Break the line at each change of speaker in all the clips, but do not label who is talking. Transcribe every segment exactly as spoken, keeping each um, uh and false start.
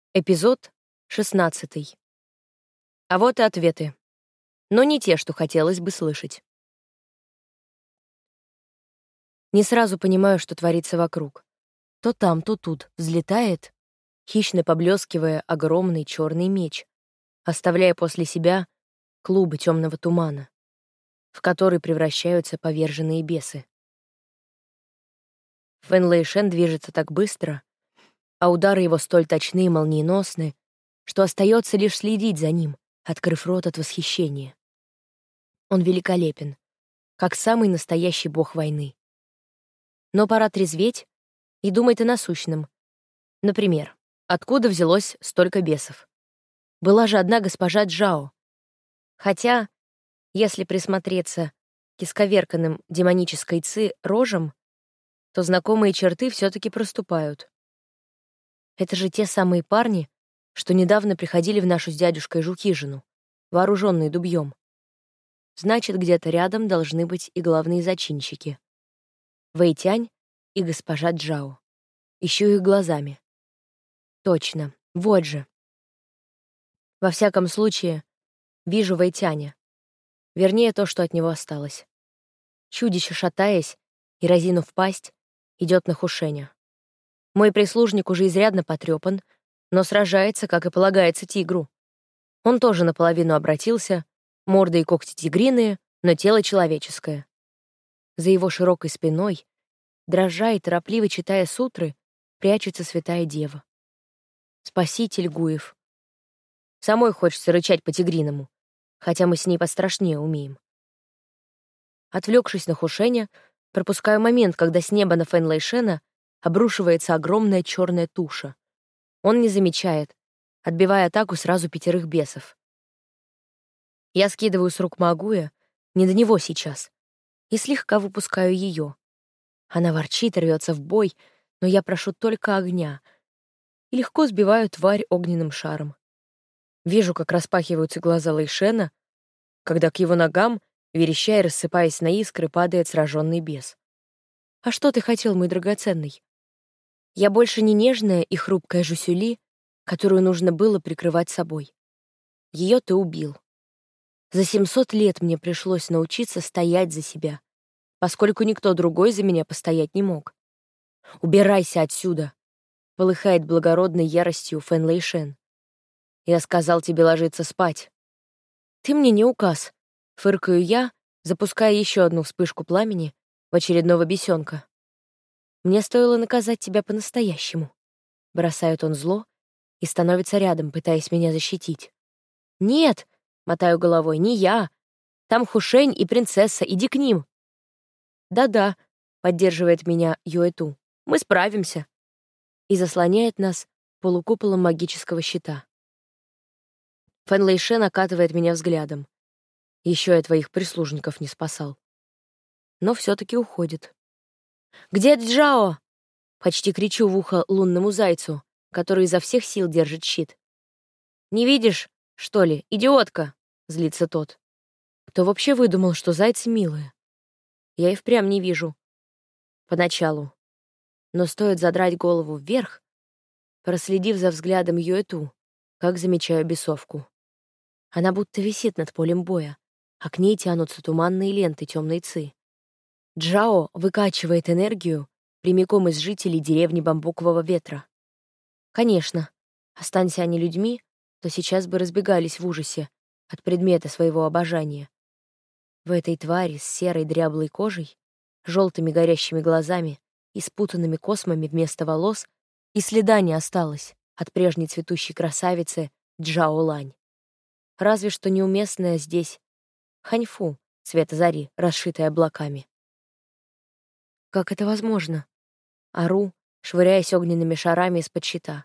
Эпизод шестнадцатый. А вот и ответы. Но не те, что хотелось бы слышать. Не сразу понимаю, что творится вокруг. То там, то тут взлетает, хищно поблескивая, огромный черный меч, оставляя после себя клубы темного тумана, в который превращаются поверженные бесы. Фэн Лэйшэн движется так быстро, а удары его столь точны и молниеносны, что остается лишь следить за ним, открыв рот от восхищения. Он великолепен, как самый настоящий бог войны. Но пора трезветь и думать о насущном. Например, откуда взялось столько бесов? Была же одна госпожа Джао. Хотя, если присмотреться к исковерканным демонической ци рожам, то знакомые черты все-таки проступают. Это же те самые парни, что недавно приходили в нашу с дядюшкой жухижину, вооруженные дубьем. Значит, где-то рядом должны быть и главные зачинщики. Вэйтянь и госпожа Джао. Ищу их глазами. Точно, вот же. Во всяком случае, вижу Вэйтяня. Вернее, то, что от него осталось. Чудище, шатаясь и разинув пасть, идет на Хушэня. Мой прислужник уже изрядно потрепан, но сражается, как и полагается тигру. Он тоже наполовину обратился, морда и когти тигриные, но тело человеческое. За его широкой спиной, дрожа и торопливо читая сутры, прячется святая дева. Спаситель Гуев. Самой хочется рычать по-тигриному, хотя мы с ней пострашнее умеем. Отвлекшись на Хушэня, пропускаю момент, когда с неба на Фэн Лэйшэна обрушивается огромная черная туша. Он не замечает, отбивая атаку сразу пятерых бесов. Я скидываю с рук Магуя, не до него сейчас, и слегка выпускаю ее. Она ворчит, рвется в бой, но я прошу только огня и легко сбиваю тварь огненным шаром. Вижу, как распахиваются глаза Лэйшэна, когда к его ногам, вереща и рассыпаясь на искры, падает сраженный бес. «А что ты хотел, мой драгоценный?» Я больше не нежная и хрупкая Жусюли, которую нужно было прикрывать собой. Ее ты убил. За семьсот лет мне пришлось научиться стоять за себя, поскольку никто другой за меня постоять не мог. «Убирайся отсюда!» — полыхает благородной яростью Фэн Лэйшэн. «Я сказал тебе ложиться спать». «Ты мне не указ», — фыркаю я, запуская еще одну вспышку пламени в очередного бесенка. «Мне стоило наказать тебя по-настоящему», — бросает он зло и становится рядом, пытаясь меня защитить. «Нет», — мотаю головой, — «не я. Там Хушэнь и принцесса, иди к ним». «Да-да», — поддерживает меня Юэту, — «мы справимся», и заслоняет нас полукуполом магического щита. Фэн Лэйшэн окатывает меня взглядом. Еще я твоих прислужников не спасал. Но все-таки уходит. «Где Джао?» — почти кричу в ухо лунному зайцу, который изо всех сил держит щит. «Не видишь, что ли, идиотка?» — злится тот. Кто вообще выдумал, что зайцы милые? Я и впрямь не вижу. Поначалу. Но стоит задрать голову вверх, проследив за взглядом Юэту, как замечаю бесовку. Она будто висит над полем боя, а к ней тянутся туманные ленты темной ци. Джао выкачивает энергию прямиком из жителей деревни Бамбукового ветра. Конечно, останься они людьми, то сейчас бы разбегались в ужасе от предмета своего обожания. В этой твари с серой дряблой кожей, желтыми горящими глазами и спутанными космами вместо волос и следа не осталось от прежней цветущей красавицы Джао Лань. Разве что неуместная здесь ханьфу цвета зари, расшитая облаками. Как это возможно? Ору, швыряясь огненными шарами из-под щита.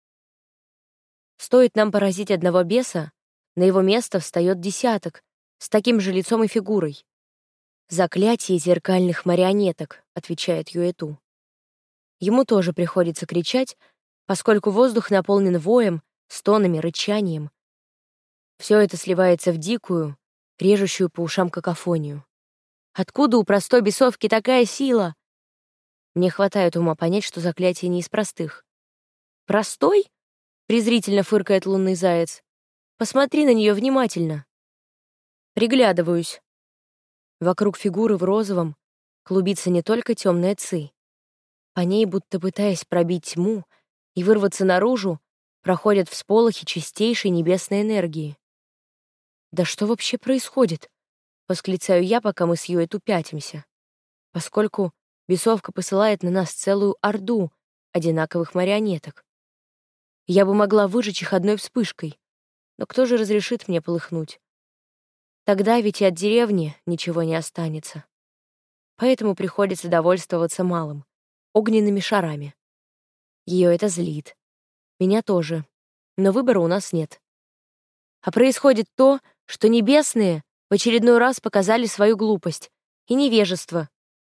Стоит нам поразить одного беса, на его место встает десяток с таким же лицом и фигурой. «Заклятие зеркальных марионеток», — отвечает Юэту. Ему тоже приходится кричать, поскольку воздух наполнен воем, стонами, рычанием. Все это сливается в дикую, режущую по ушам какофонию. Откуда у простой бесовки такая сила? Мне хватает ума понять, что заклятие не из простых. Простой? презрительно фыркает лунный заяц. «Посмотри на нее внимательно». Приглядываюсь. Вокруг фигуры в розовом клубится не только темная ци. По ней, будто пытаясь пробить тьму и вырваться наружу, проходят всполохи чистейшей небесной энергии. «Да что вообще происходит?» — восклицаю я, пока мы с Юэту пятимся, поскольку бесовка посылает на нас целую орду одинаковых марионеток. Я бы могла выжечь их одной вспышкой, но кто же разрешит мне полыхнуть? Тогда ведь и от деревни ничего не останется. Поэтому приходится довольствоваться малым — огненными шарами. Ее это злит. Меня тоже. Но выбора у нас нет. А происходит то, что небесные в очередной раз показали свою глупость и невежество.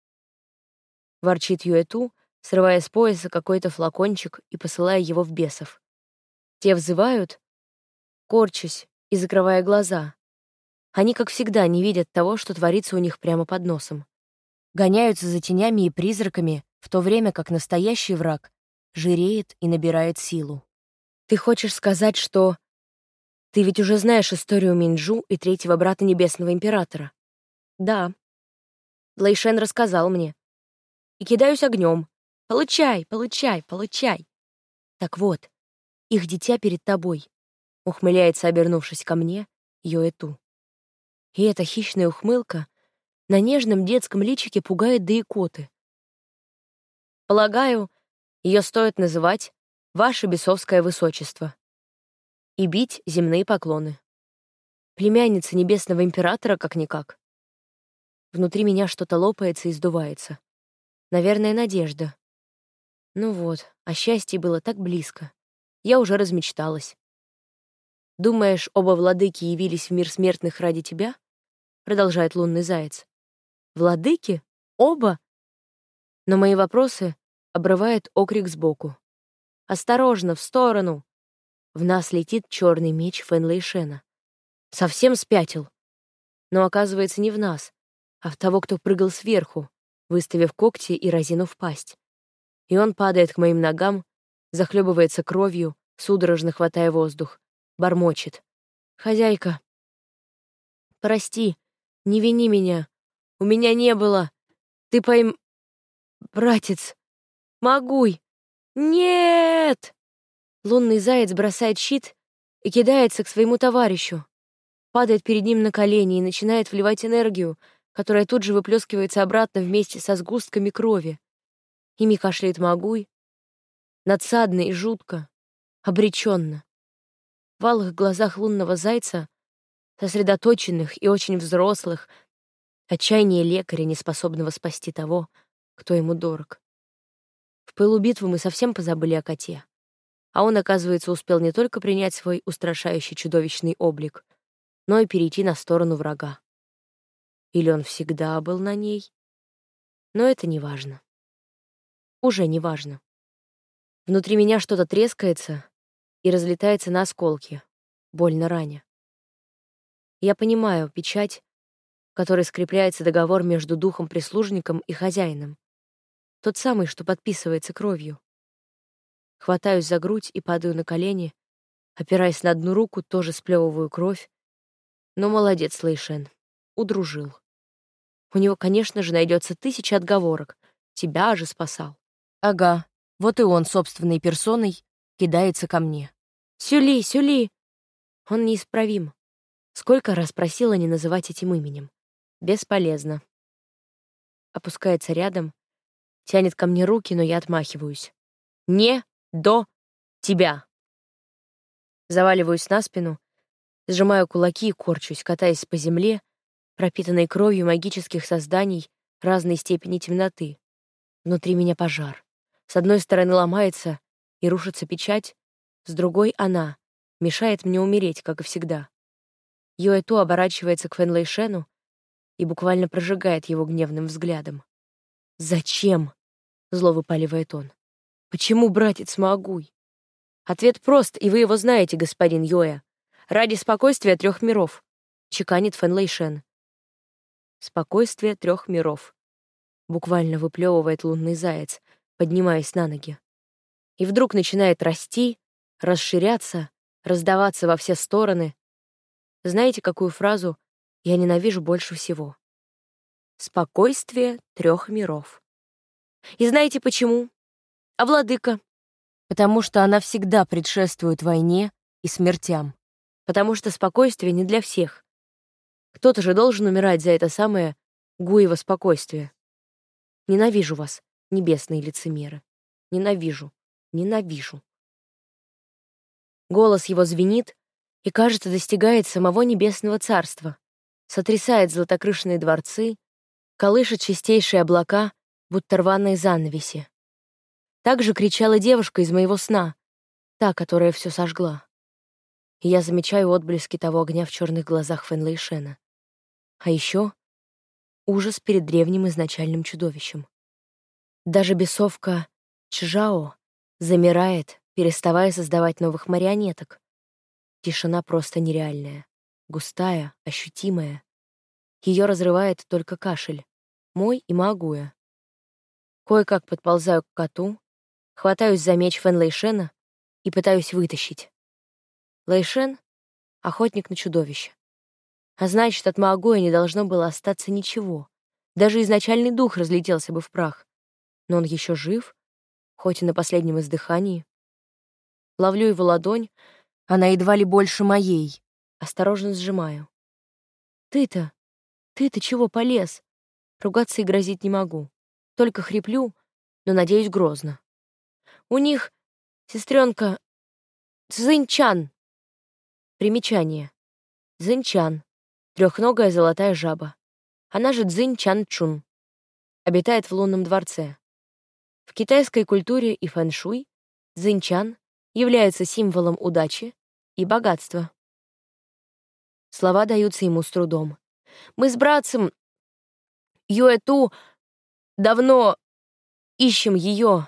Ворчит Юэту, срывая с пояса какой-то флакончик и посылая его в бесов. Те взывают, корчась и закрывая глаза. Они, как всегда, не видят того, что творится у них прямо под носом. Гоняются за тенями и призраками, в то время как настоящий враг жиреет и набирает силу. Ты хочешь сказать, что... Ты ведь уже знаешь историю Минджу и третьего брата Небесного Императора? Да. Лэйшен рассказал мне. И кидаюсь огнем. Получай, получай, получай. Так вот, их дитя перед тобой, ухмыляется, обернувшись ко мне, Юэту. И эта хищная ухмылка на нежном детском личике пугает до икоты. Полагаю, ее стоит называть «Ваше бесовское высочество» и бить земные поклоны. Племянница Небесного Императора как-никак. Внутри меня что-то лопается и сдувается. Наверное, надежда. Ну вот, а счастье было так близко. Я уже размечталась. «Думаешь, оба владыки явились в мир смертных ради тебя?» — продолжает лунный заяц. «Владыки? Оба?» Но мои вопросы обрывает окрик сбоку. «Осторожно, в сторону!» В нас летит черный меч Фэн Лэйшэна. Совсем спятил. Но оказывается не в нас, а в того, кто прыгал сверху, выставив когти и разинув пасть. И он падает к моим ногам, захлебывается кровью, судорожно хватая воздух, бормочет. «Хозяйка, прости, не вини меня. У меня не было. Ты пойм... Братец, могуй! Нет!» Лунный заяц бросает щит и кидается к своему товарищу, падает перед ним на колени и начинает вливать энергию, которая тут же выплескивается обратно вместе со сгустками крови. Ими кашляет Магуй, надсадно и жутко, обреченно. В алых глазах лунного зайца, сосредоточенных и очень взрослых, отчаяние лекаря, неспособного спасти того, кто ему дорог. В пылу битвы мы совсем позабыли о коте. А он, оказывается, успел не только принять свой устрашающий чудовищный облик, но и перейти на сторону врага. Или он всегда был на ней? Но это не важно. Уже не важно. Внутри меня что-то трескается и разлетается на осколки, больно раня. Я понимаю печать, в которой скрепляется договор между духом-прислужником и хозяином. Тот самый, что подписывается кровью. Хватаюсь за грудь и падаю на колени, опираясь на одну руку, тоже сплевываю кровь. Но молодец Лэйшен, удружил. У него, конечно же, найдется тысяча отговорок. Тебя же спасал. Ага, вот и он собственной персоной кидается ко мне. «Сюли, Сюли!» Он неисправим. Сколько раз просила не называть этим именем. Бесполезно. Опускается рядом, тянет ко мне руки, но я отмахиваюсь. «Не до тебя!» Заваливаюсь на спину, сжимаю кулаки и корчусь, катаясь по земле, пропитанной кровью магических созданий разной степени темноты. Внутри меня пожар. С одной стороны ломается и рушится печать, с другой — она, мешает мне умереть, как и всегда. Юэту оборачивается к Фэн Лэйшэну и буквально прожигает его гневным взглядом. «Зачем?» — зло выпаливает он. «Почему, братец Маагуй?» Ответ прост, и вы его знаете, господин Юэ. Ради спокойствия трех миров, чеканит Фэн Лэйшэн. Спокойствие трех миров. Буквально выплевывает лунный заяц, поднимаясь на ноги. И вдруг начинает расти, расширяться, раздаваться во все стороны. Знаете, какую фразу я ненавижу больше всего? Спокойствие трех миров. И знаете почему? А владыка? Потому что она всегда предшествует войне и смертям. Потому что спокойствие не для всех. Кто-то же должен умирать за это самое Гуево спокойствие. Ненавижу вас, небесные лицемеры. Ненавижу, ненавижу. Голос его звенит и, кажется, достигает самого небесного царства, сотрясает златокрышные дворцы, колышет чистейшие облака, будто рваные занавеси. Так же кричала девушка из моего сна, та, которая все сожгла. И я замечаю отблески того огня в черных глазах Фэн Лэйшэна. А еще ужас перед древним изначальным чудовищем. Даже бесовка Чжао замирает, переставая создавать новых марионеток. Тишина просто нереальная, густая, ощутимая. Ее разрывает только кашель, мой и Маагуя. Кое-как подползаю к коту, хватаюсь за меч Фэн Лэйшэна и пытаюсь вытащить. Лэйшэн — охотник на чудовище. А значит, от Маагуя не должно было остаться ничего. Даже изначальный дух разлетелся бы в прах. Но он еще жив, хоть и на последнем издыхании. Ловлю его ладонь, она едва ли больше моей. Осторожно сжимаю. «Ты-то, ты-то чего полез?» Ругаться и грозить не могу. Только хриплю, но, надеюсь, грозно. «У них, сестренка, Цзиньчан». Примечание. Цзиньчан. Трехногая золотая жаба. Она же Цзинь-Чан-Чун. Обитает в лунном дворце. В китайской культуре и фэн-шуй Цзиньчан является символом удачи и богатства. Слова даются ему с трудом. Мы с братцем Юэту давно ищем ее.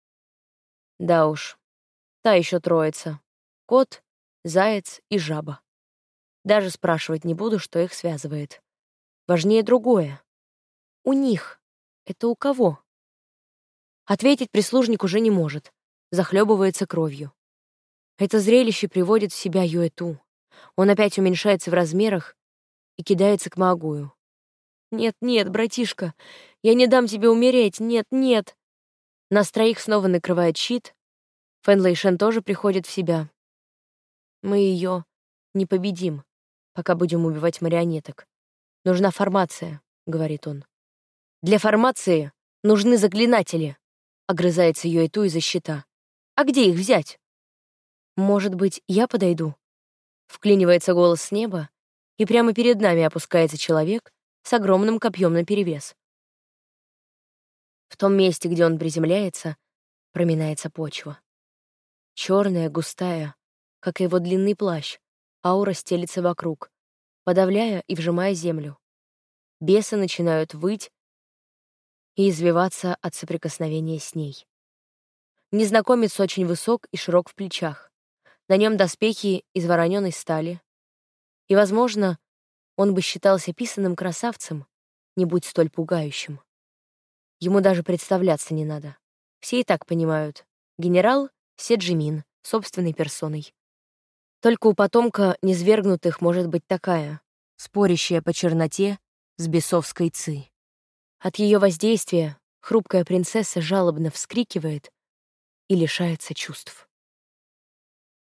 Да уж, та еще троица. Кот, заяц и жаба. Даже спрашивать не буду, что их связывает. Важнее другое. У них. Это у кого? Ответить прислужник уже не может. Захлебывается кровью. Это зрелище приводит в себя Юэту. Он опять уменьшается в размерах и кидается к Маагую. «Нет, нет, братишка, я не дам тебе умереть, нет, нет!» Нас троих снова накрывает щит. Фэн Лэйшэн тоже приходит в себя. Мы ее не победим, пока будем убивать марионеток. Нужна формация, говорит он. Для формации нужны заклинатели, огрызается Юэту из-за щита. А где их взять? Может быть, я подойду? Вклинивается голос с неба, и прямо перед нами опускается человек с огромным копьем наперевес. В том месте, где он приземляется, проминается почва. Черная, густая, как и его длинный плащ, аура стелится вокруг, подавляя и вжимая землю. Бесы начинают выть и извиваться от соприкосновения с ней. Незнакомец очень высок и широк в плечах. На нем доспехи из вороненой стали. И, возможно, он бы считался писаным красавцем, не будь столь пугающим. Ему даже представляться не надо. Все и так понимают. Генерал Седжимин, собственной персоной. Только у потомка низвергнутых может быть такая, спорящая по черноте с бесовской Ци. От ее воздействия хрупкая принцесса жалобно вскрикивает и лишается чувств.